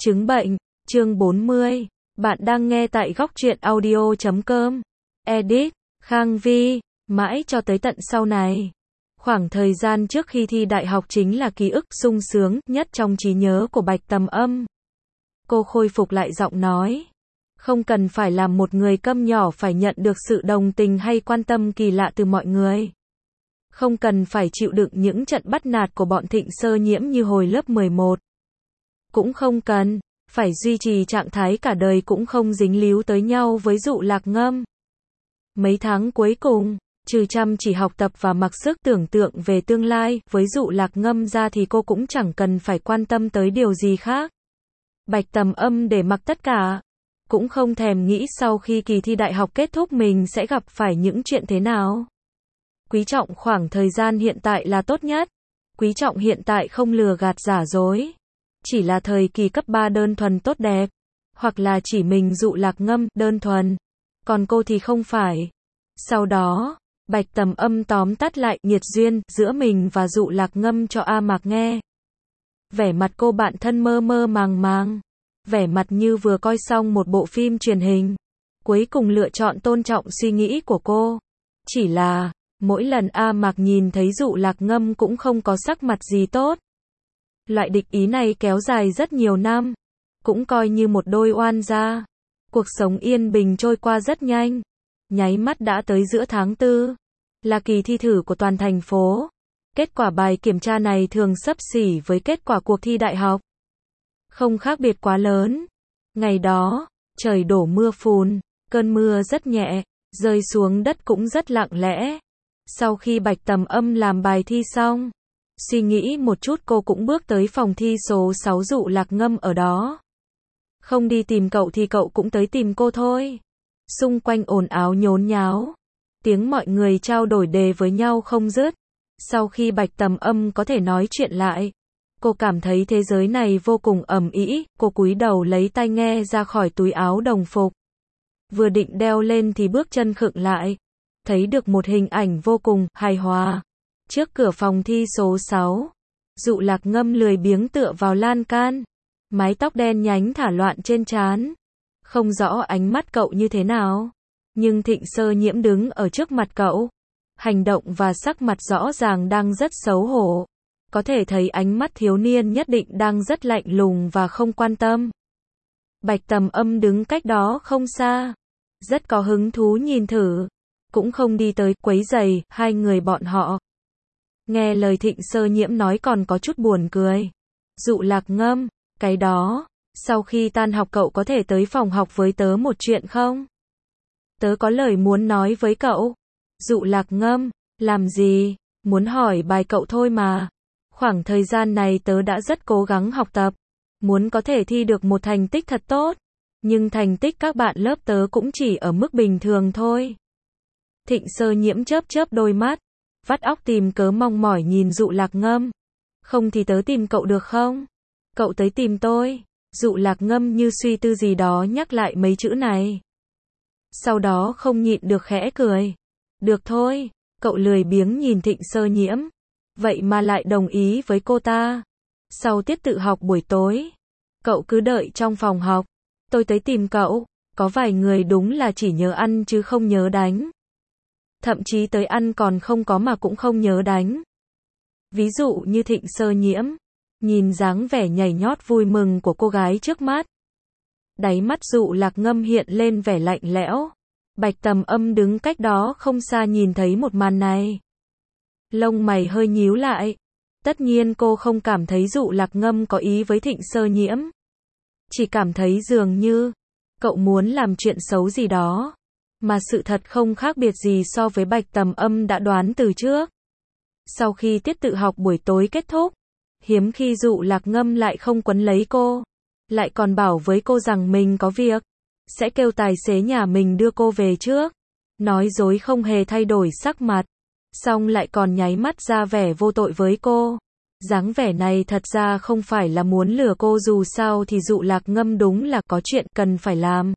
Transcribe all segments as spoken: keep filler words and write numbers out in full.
Chứng bệnh, chương bốn mươi. Bạn đang nghe tại góc truyện audio chấm com. Edit, Khang Vi. Mãi cho tới tận sau này. Khoảng thời gian trước khi thi đại học chính là ký ức sung sướng nhất trong trí nhớ của Bạch Tầm Âm. Cô khôi phục lại giọng nói. Không cần phải làm một người câm nhỏ phải nhận được sự đồng tình hay quan tâm kỳ lạ từ mọi người. Không cần phải chịu đựng những trận bắt nạt của bọn Thịnh Sơ Nhiễm như hồi lớp mười một. Cũng không cần phải duy trì trạng thái cả đời cũng không dính líu tới nhau với Dụ Lạc Ngâm. Mấy tháng cuối cùng, trừ chăm chỉ học tập và mặc sức tưởng tượng về tương lai, với Dụ Lạc Ngâm ra thì cô cũng chẳng cần phải quan tâm tới điều gì khác. Bạch Tầm Âm để mặc tất cả, cũng không thèm nghĩ sau khi kỳ thi đại học kết thúc mình sẽ gặp phải những chuyện thế nào. Quý trọng khoảng thời gian hiện tại là tốt nhất. Quý trọng hiện tại không lừa gạt giả dối. Chỉ là thời kỳ cấp ba đơn thuần tốt đẹp. Hoặc là chỉ mình Dụ Lạc Ngâm đơn thuần. Còn cô thì không phải. Sau đó, Bạch Tầm Âm tóm tắt lại nghiệt duyên giữa mình và Dụ Lạc Ngâm cho A Mạc nghe. Vẻ mặt cô bạn thân mơ mơ màng màng. Vẻ mặt như vừa coi xong một bộ phim truyền hình. Cuối cùng lựa chọn tôn trọng suy nghĩ của cô. Chỉ là, mỗi lần A Mạc nhìn thấy Dụ Lạc Ngâm cũng không có sắc mặt gì tốt. Loại địch ý này kéo dài rất nhiều năm. Cũng coi như một đôi oan gia. Cuộc sống yên bình trôi qua rất nhanh. Nháy mắt đã tới giữa tháng tư. Là kỳ thi thử của toàn thành phố. Kết quả bài kiểm tra này thường xấp xỉ với kết quả cuộc thi đại học. Không khác biệt quá lớn. Ngày đó, trời đổ mưa phùn. Cơn mưa rất nhẹ. Rơi xuống đất cũng rất lặng lẽ. Sau khi Bạch Tầm Âm làm bài thi xong, suy nghĩ một chút cô cũng bước tới phòng thi số sáu Dụ Lạc Ngâm ở đó. Không đi tìm cậu thì cậu cũng tới tìm cô thôi. Xung quanh ồn ào nhốn nháo. Tiếng mọi người trao đổi đề với nhau không dứt. Sau khi Bạch Tầm Âm có thể nói chuyện lại, cô cảm thấy thế giới này vô cùng ầm ĩ. Cô cúi đầu lấy tai nghe ra khỏi túi áo đồng phục. Vừa định đeo lên thì bước chân khựng lại. Thấy được một hình ảnh vô cùng hài hòa. Trước cửa phòng thi số sáu, Dụ Lạc Ngâm lười biếng tựa vào lan can. Mái tóc đen nhánh thả loạn trên trán. Không rõ ánh mắt cậu như thế nào. Nhưng Thịnh Sơ Nhiễm đứng ở trước mặt cậu. Hành động và sắc mặt rõ ràng đang rất xấu hổ. Có thể thấy ánh mắt thiếu niên nhất định đang rất lạnh lùng và không quan tâm. Bạch Tầm Âm đứng cách đó không xa. Rất có hứng thú nhìn thử. Cũng không đi tới quấy rầy hai người bọn họ. Nghe lời Thịnh Sơ Nhiễm nói còn có chút buồn cười. Dụ Lạc Ngâm, cái đó, sau khi tan học cậu có thể tới phòng học với tớ một chuyện không? Tớ có lời muốn nói với cậu. Dụ Lạc Ngâm, làm gì? Muốn hỏi bài cậu thôi mà. Khoảng thời gian này tớ đã rất cố gắng học tập. Muốn có thể thi được một thành tích thật tốt. Nhưng thành tích các bạn lớp tớ cũng chỉ ở mức bình thường thôi. Thịnh Sơ Nhiễm chớp chớp đôi mắt. Vắt óc tìm cớ mong mỏi nhìn Dụ Lạc Ngâm. Không thì tớ tìm cậu được không? Cậu tới tìm tôi. Dụ Lạc Ngâm như suy tư gì đó nhắc lại mấy chữ này. Sau đó không nhịn được khẽ cười. Được thôi. Cậu lười biếng nhìn Thịnh Sơ Nhiễm. Vậy mà lại đồng ý với cô ta. Sau tiết tự học buổi tối, cậu cứ đợi trong phòng học. Tôi tới tìm cậu. Có vài người đúng là chỉ nhớ ăn chứ không nhớ đánh. Thậm chí tới ăn còn không có mà cũng không nhớ đánh. Ví dụ như Thịnh Sơ Nhiễm. Nhìn dáng vẻ nhảy nhót vui mừng của cô gái trước mắt. Đáy mắt Dụ Lạc Ngâm hiện lên vẻ lạnh lẽo. Bạch Tầm Âm đứng cách đó không xa nhìn thấy một màn này. Lông mày hơi nhíu lại. Tất nhiên cô không cảm thấy Dụ Lạc Ngâm có ý với Thịnh Sơ Nhiễm. Chỉ cảm thấy dường như cậu muốn làm chuyện xấu gì đó. Mà sự thật không khác biệt gì so với Bạch Tầm Âm đã đoán từ trước. Sau khi tiết tự học buổi tối kết thúc, hiếm khi Dụ Lạc Ngâm lại không quấn lấy cô. Lại còn bảo với cô rằng mình có việc. Sẽ kêu tài xế nhà mình đưa cô về trước. Nói dối không hề thay đổi sắc mặt. Xong lại còn nháy mắt ra vẻ vô tội với cô. Dáng vẻ này thật ra không phải là muốn lừa cô, dù sao thì Dụ Lạc Ngâm đúng là có chuyện cần phải làm.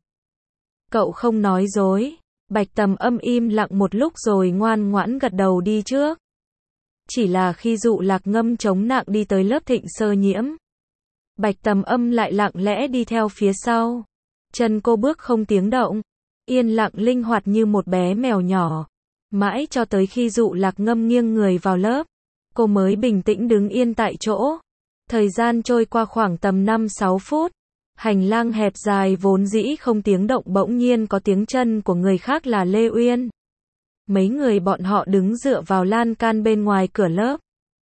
Cậu không nói dối. Bạch Tầm Âm im lặng một lúc rồi ngoan ngoãn gật đầu đi trước. Chỉ là khi Dụ Lạc Ngâm chống nặng đi tới lớp Thịnh Sơ Nhiễm, Bạch Tầm Âm lại lặng lẽ đi theo phía sau. Chân cô bước không tiếng động, yên lặng linh hoạt như một bé mèo nhỏ. Mãi cho tới khi Dụ Lạc Ngâm nghiêng người vào lớp, cô mới bình tĩnh đứng yên tại chỗ. Thời gian trôi qua khoảng tầm năm sáu phút. Hành lang hẹp dài vốn dĩ không tiếng động bỗng nhiên có tiếng chân của người khác là Lê Uyên. Mấy người bọn họ đứng dựa vào lan can bên ngoài cửa lớp.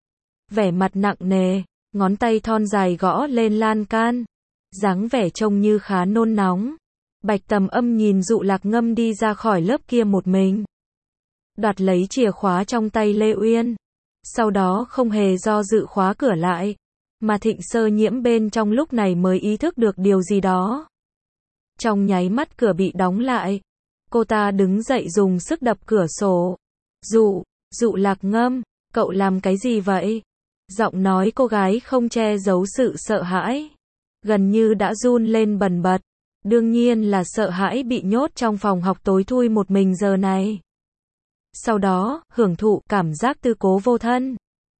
Vẻ mặt nặng nề, ngón tay thon dài gõ lên lan can. Dáng vẻ trông như khá nôn nóng. Bạch Tầm Âm nhìn Dụ Lạc Ngâm đi ra khỏi lớp kia một mình. Đoạt lấy chìa khóa trong tay Lê Uyên. Sau đó không hề do dự khóa cửa lại. Mà Thịnh Sơ Nhiễm bên trong lúc này mới ý thức được điều gì đó. Trong nháy mắt cửa bị đóng lại. Cô ta đứng dậy dùng sức đập cửa sổ. Dụ, Dụ Lạc Ngâm, cậu làm cái gì vậy? Giọng nói cô gái không che giấu sự sợ hãi. Gần như đã run lên bần bật. Đương nhiên là sợ hãi bị nhốt trong phòng học tối thui một mình giờ này. Sau đó, hưởng thụ cảm giác tư cố vô thân.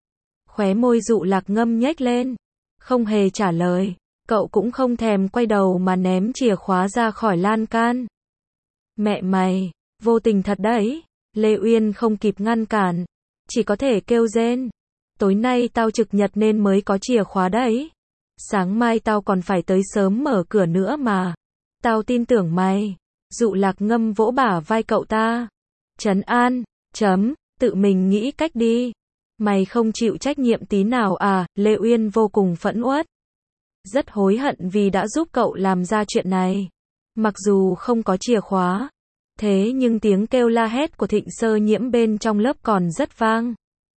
Khóe môi Dụ Lạc Ngâm nhếch lên. Không hề trả lời. Cậu cũng không thèm quay đầu mà ném chìa khóa ra khỏi lan can. Mẹ mày, vô tình thật đấy. Lê Uyên không kịp ngăn cản. Chỉ có thể kêu rên. Tối nay tao trực nhật nên mới có chìa khóa đấy. Sáng mai tao còn phải tới sớm mở cửa nữa mà. Tao tin tưởng mày. Dụ Lạc Ngâm vỗ bả vai cậu ta. Trấn an, chấm, tự mình nghĩ cách đi. Mày không chịu trách nhiệm tí nào à? Lê Uyên vô cùng phẫn uất. Rất hối hận vì đã giúp cậu làm ra chuyện này. Mặc dù không có chìa khóa. Thế nhưng tiếng kêu la hét của Thịnh Sơ Nhiễm bên trong lớp còn rất vang.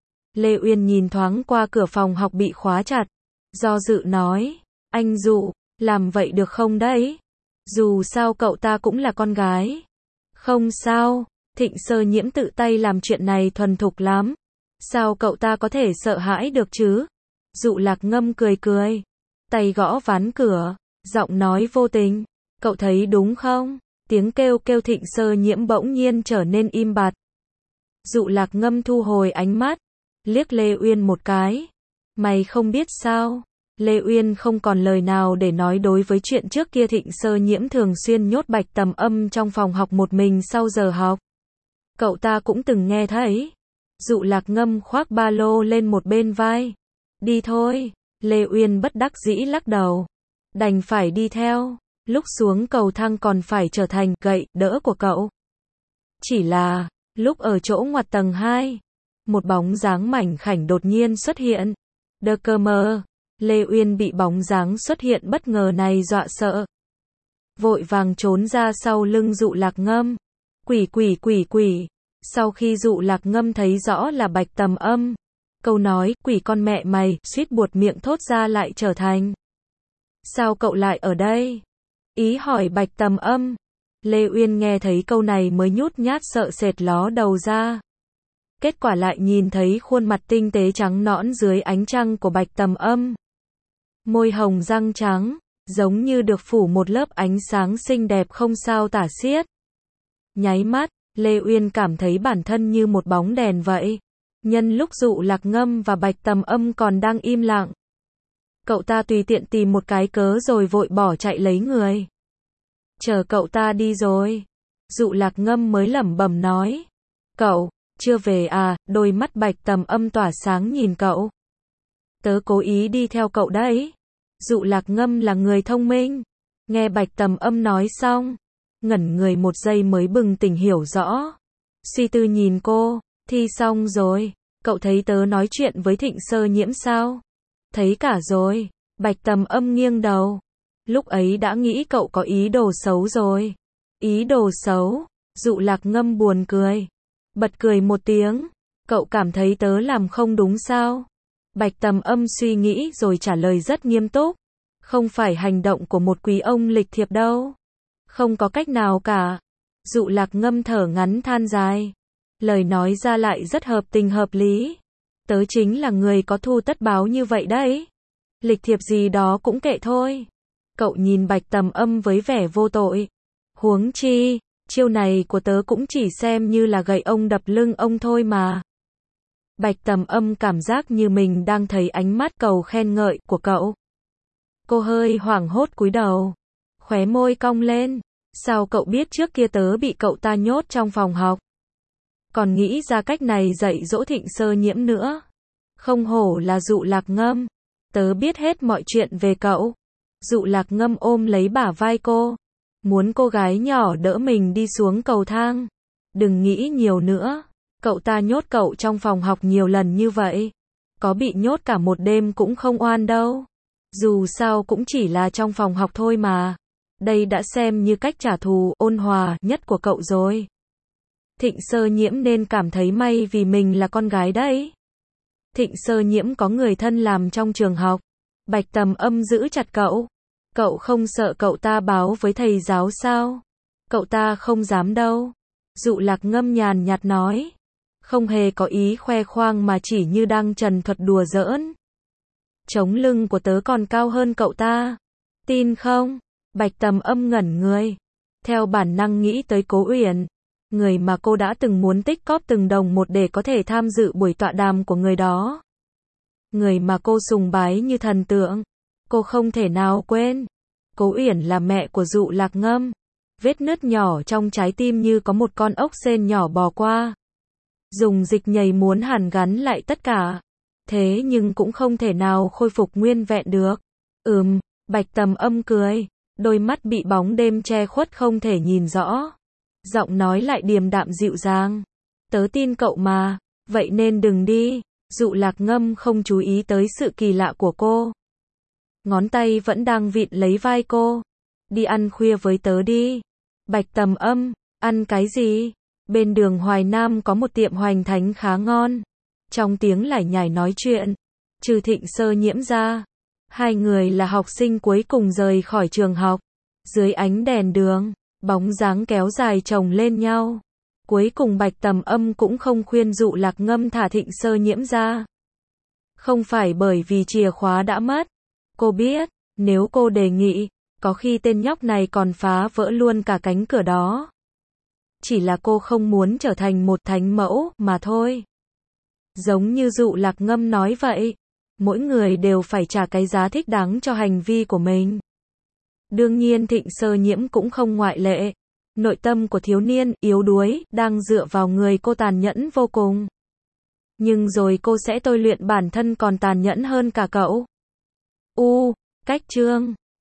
Lê Uyên nhìn thoáng qua cửa phòng học bị khóa chặt. Do dự nói. Anh Dụ, làm vậy được không đấy? Dù sao cậu ta cũng là con gái. Không sao. Thịnh Sơ Nhiễm tự tay làm chuyện này thuần thục lắm. Sao cậu ta có thể sợ hãi được chứ? Dụ Lạc Ngâm cười cười. Tay gõ ván cửa. Giọng nói vô tình. Cậu thấy đúng không? Tiếng kêu kêu Thịnh Sơ Nhiễm bỗng nhiên trở nên im bặt. Dụ Lạc Ngâm thu hồi ánh mắt. Liếc Lê Uyên một cái. Mày không biết sao? Lê Uyên không còn lời nào để nói đối với chuyện trước kia Thịnh Sơ Nhiễm thường xuyên nhốt Bạch Tầm Âm trong phòng học một mình sau giờ học. Cậu ta cũng từng nghe thấy. Dụ Lạc Ngâm khoác ba lô lên một bên vai. Đi thôi. Lê Uyên bất đắc dĩ lắc đầu. Đành phải đi theo. Lúc xuống cầu thang còn phải trở thành gậy đỡ của cậu. Chỉ là, lúc ở chỗ ngoặt tầng hai, một bóng dáng mảnh khảnh đột nhiên xuất hiện. Đơ cơ mơ. Lê Uyên bị bóng dáng xuất hiện bất ngờ này dọa sợ. Vội vàng trốn ra sau lưng Dụ Lạc Ngâm. Quỷ quỷ quỷ quỷ. Sau khi Dụ Lạc Ngâm thấy rõ là Bạch Tầm Âm, câu nói, quỷ con mẹ mày, suýt buột miệng thốt ra lại trở thành. Sao cậu lại ở đây? Ý hỏi Bạch Tầm Âm. Lê Uyên nghe thấy câu này mới nhút nhát sợ sệt ló đầu ra. Kết quả lại nhìn thấy khuôn mặt tinh tế trắng nõn dưới ánh trăng của Bạch Tầm Âm. Môi hồng răng trắng, giống như được phủ một lớp ánh sáng xinh đẹp không sao tả xiết. Nháy mắt, Lê Uyên cảm thấy bản thân như một bóng đèn vậy. Nhân lúc Dụ Lạc Ngâm và Bạch Tầm Âm còn đang im lặng, cậu ta tùy tiện tìm một cái cớ rồi vội bỏ chạy lấy người. Chờ cậu ta đi rồi, Dụ Lạc Ngâm mới lẩm bẩm nói. Cậu, chưa về à? Đôi mắt Bạch Tầm Âm tỏa sáng nhìn cậu. Tớ cố ý đi theo cậu đấy. Dụ Lạc Ngâm là người thông minh. Nghe Bạch Tầm Âm nói xong, ngẩn người một giây mới bừng tỉnh hiểu rõ. Suy tư nhìn cô. Thi xong rồi, cậu thấy tớ nói chuyện với Thịnh Sơ Nhiễm sao? Thấy cả rồi. Bạch Tầm Âm nghiêng đầu. Lúc ấy đã nghĩ cậu có ý đồ xấu rồi. Ý đồ xấu? Dụ Lạc Ngâm buồn cười. Bật cười một tiếng. Cậu cảm thấy tớ làm không đúng sao? Bạch Tầm Âm suy nghĩ rồi trả lời rất nghiêm túc. Không phải hành động của một quý ông lịch thiệp đâu. Không có cách nào cả. Dụ Lạc Ngâm thở ngắn than dài. Lời nói ra lại rất hợp tình hợp lý. Tớ chính là người có thu tất báo như vậy đấy. Lịch thiệp gì đó cũng kệ thôi. Cậu nhìn Bạch Tầm Âm với vẻ vô tội. Huống chi, chiêu này của tớ cũng chỉ xem như là gậy ông đập lưng ông thôi mà. Bạch Tầm Âm cảm giác như mình đang thấy ánh mắt cầu khen ngợi của cậu. Cô hơi hoảng hốt cúi đầu. Khóe môi cong lên. Sao cậu biết trước kia tớ bị cậu ta nhốt trong phòng học? Còn nghĩ ra cách này dạy dỗ Thịnh Sơ Nhiễm nữa. Không hổ là Dụ Lạc Ngâm. Tớ biết hết mọi chuyện về cậu. Dụ Lạc Ngâm ôm lấy bả vai cô. Muốn cô gái nhỏ đỡ mình đi xuống cầu thang. Đừng nghĩ nhiều nữa. Cậu ta nhốt cậu trong phòng học nhiều lần như vậy. Có bị nhốt cả một đêm cũng không oan đâu. Dù sao cũng chỉ là trong phòng học thôi mà. Đây đã xem như cách trả thù ôn hòa nhất của cậu rồi. Thịnh Sơ Nhiễm nên cảm thấy may vì mình là con gái đấy. Thịnh Sơ Nhiễm có người thân làm trong trường học. Bạch Tầm Âm giữ chặt cậu. Cậu không sợ cậu ta báo với thầy giáo sao? Cậu ta không dám đâu. Dụ Lạc Ngâm nhàn nhạt nói. Không hề có ý khoe khoang mà chỉ như đang trần thuật đùa giỡn. Chống lưng của tớ còn cao hơn cậu ta. Tin không? Bạch Tầm Âm ngẩn người. Theo bản năng nghĩ tới Cố Uyển. Người mà cô đã từng muốn tích cóp từng đồng một để có thể tham dự buổi tọa đàm của người đó. Người mà cô sùng bái như thần tượng. Cô không thể nào quên. Cố Uyển là mẹ của Dụ Lạc Ngâm. Vết nứt nhỏ trong trái tim như có một con ốc sên nhỏ bò qua. Dùng dịch nhầy muốn hàn gắn lại tất cả. Thế nhưng cũng không thể nào khôi phục nguyên vẹn được. Ừm, Bạch Tầm Âm cười. Đôi mắt bị bóng đêm che khuất không thể nhìn rõ. Giọng nói lại điềm đạm dịu dàng. Tớ tin cậu mà. Vậy nên đừng đi. Dụ Lạc Ngâm không chú ý tới sự kỳ lạ của cô. Ngón tay vẫn đang vịn lấy vai cô. Đi ăn khuya với tớ đi. Bạch Tầm Âm, ăn cái gì? Bên đường Hoài Nam có một tiệm hoành thánh khá ngon. Trong tiếng lải nhải nói chuyện, trừ Thịnh Sơ Nhiễm ra, hai người là học sinh cuối cùng rời khỏi trường học. Dưới ánh đèn đường, bóng dáng kéo dài chồng lên nhau. Cuối cùng Bạch Tầm Âm cũng không khuyên Dụ Lạc Ngâm thả Thịnh Sơ Nhiễm ra. Không phải bởi vì chìa khóa đã mất. Cô biết, nếu cô đề nghị, có khi tên nhóc này còn phá vỡ luôn cả cánh cửa đó. Chỉ là cô không muốn trở thành một thánh mẫu mà thôi. Giống như Dụ Lạc Ngâm nói vậy, mỗi người đều phải trả cái giá thích đáng cho hành vi của mình. Đương nhiên Thịnh Sơ Nhiễm cũng không ngoại lệ. Nội tâm của thiếu niên yếu đuối đang dựa vào người cô tàn nhẫn vô cùng. Nhưng rồi cô sẽ tôi luyện bản thân còn tàn nhẫn hơn cả cậu. U, cách chương